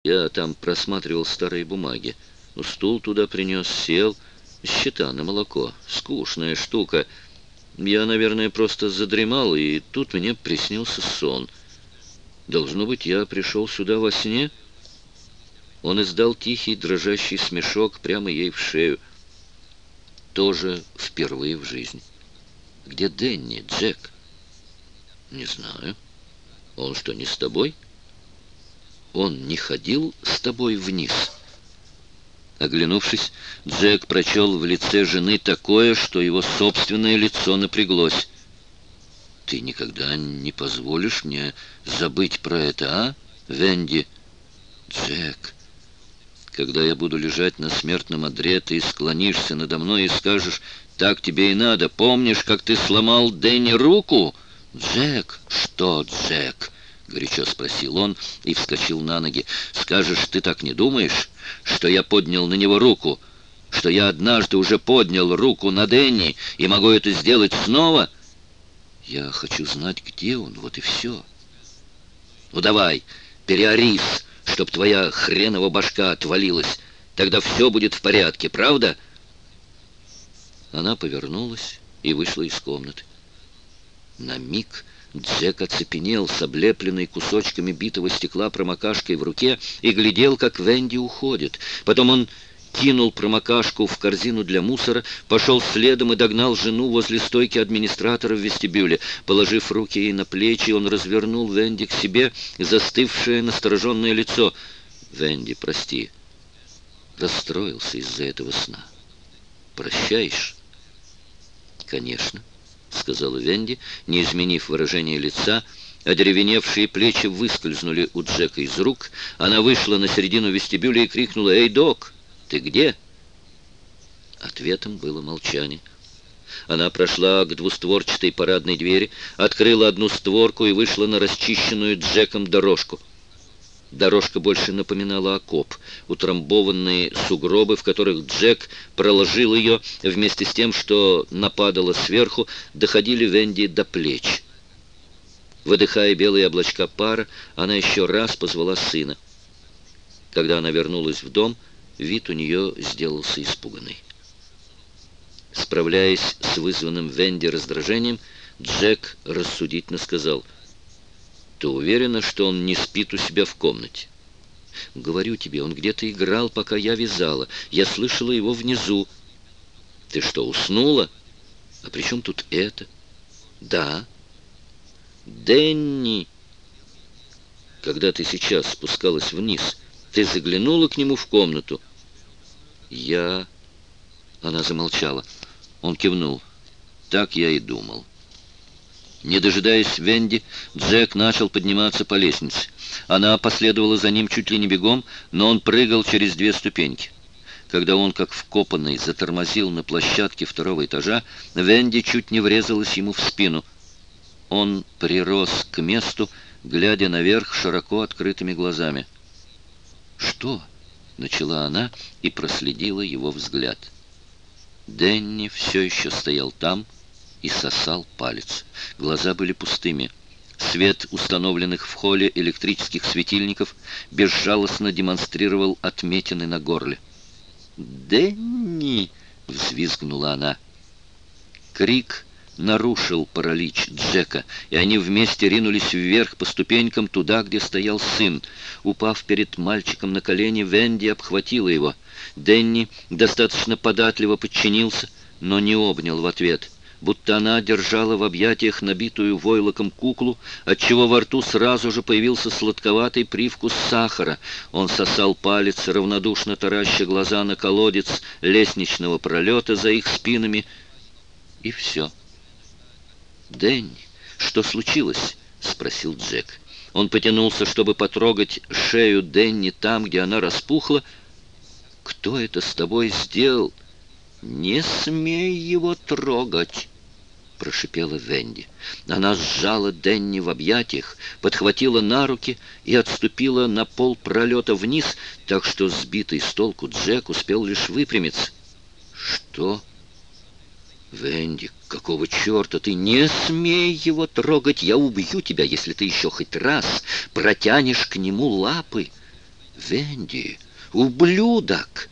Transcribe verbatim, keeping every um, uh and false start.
Я там просматривал старые бумаги. Ну, стул туда принес, сел. Счета на молоко. Скучная штука. Я, наверное, просто задремал, и тут мне приснился сон. Должно быть, я пришел сюда во сне. Он издал тихий, дрожащий смешок прямо ей в шею. Тоже впервые в жизни. Где Дэнни, Джек? Не знаю. Он что, не с тобой? Он не ходил с тобой вниз? Оглянувшись, Джек прочел в лице жены такое, что его собственное лицо напряглось. «Ты никогда не позволишь мне забыть про это, а, Венди?» «Джек, когда я буду лежать на смертном одре, ты склонишься надо мной и скажешь: так тебе и надо. Помнишь, как ты сломал Дэнни руку?» «Джек!» «Что, Джек?» — горячо спросил он и вскочил на ноги. «Скажешь, ты так не думаешь, что я поднял на него руку, что я однажды уже поднял руку на Дэнни и могу это сделать снова?» «Я хочу знать, где он, вот и все». «Ну давай, переорись, чтоб твоя хренова башка отвалилась. Тогда все будет в порядке, правда?» Она повернулась и вышла из комнаты. На миг Джек оцепенел с облепленной кусочками битого стекла промокашкой в руке и глядел, как Венди уходит. Потом он кинул промокашку в корзину для мусора, пошел следом и догнал жену возле стойки администратора в вестибюле. Положив руки ей на плечи, он развернул Венди к себе, застывшее настороженное лицо. «Венди, прости, расстроился из-за этого сна. Прощаешь?» «Конечно», — сказала Венди, не изменив выражение лица. Одеревеневшие плечи выскользнули у Джека из рук. Она вышла на середину вестибюля и крикнула: «Эй, док, ты где?» Ответом было молчание. Она прошла к двустворчатой парадной двери, открыла одну створку и вышла на расчищенную Джеком дорожку. Дорожка больше напоминала окоп, утрамбованные сугробы, в которых Джек проложил ее, вместе с тем, что нападало сверху, доходили Венди до плеч. Выдыхая белые облачка пара, она еще раз позвала сына. Когда она вернулась в дом, вид у нее сделался испуганный. Справляясь с вызванным Венди раздражением, Джек рассудительно сказал: «Ты уверена, что он не спит у себя в комнате?» «Говорю тебе, он где-то играл, пока я вязала. Я слышала его внизу». «Ты что, уснула? А при чем тут это?» «Да». «Дэнни, когда ты сейчас спускалась вниз, ты заглянула к нему в комнату?» «Я...» Она замолчала. Он кивнул. «Так я и думал». Не дожидаясь Венди, Джек начал подниматься по лестнице. Она последовала за ним чуть ли не бегом, но он прыгал через две ступеньки. Когда он, как вкопанный, затормозил на площадке второго этажа, Венди чуть не врезалась ему в спину. Он прирос к месту, глядя наверх широко открытыми глазами. «Что?» — начала она и проследила его взгляд. Дэнни все еще стоял там и сосал палец. Глаза были пустыми. Свет установленных в холле электрических светильников безжалостно демонстрировал отметины на горле. «Дэнни!» — взвизгнула она. Крик нарушил паралич Джека, и они вместе ринулись вверх по ступенькам туда, где стоял сын. Упав перед мальчиком на колени, Венди обхватила его. Дэнни достаточно податливо подчинился, но не обнял в ответ, будто она держала в объятиях набитую войлоком куклу, отчего во рту сразу же появился сладковатый привкус сахара. Он сосал палец, равнодушно тараща глаза на колодец лестничного пролета за их спинами, и все. «Дэнни, что случилось?» — спросил Джек. Он потянулся, чтобы потрогать шею Дэнни там, где она распухла. «Кто это с тобой сделал?» «Не смей его трогать!» — прошипела Венди. Она сжала Дэнни в объятиях, подхватила на руки и отступила на пол пролета вниз, так что сбитый с толку Джек успел лишь выпрямиться. «Что?» «Венди, какого черта ты? Не смей его трогать! Я убью тебя, если ты еще хоть раз протянешь к нему лапы!» Венди, ублюдок!»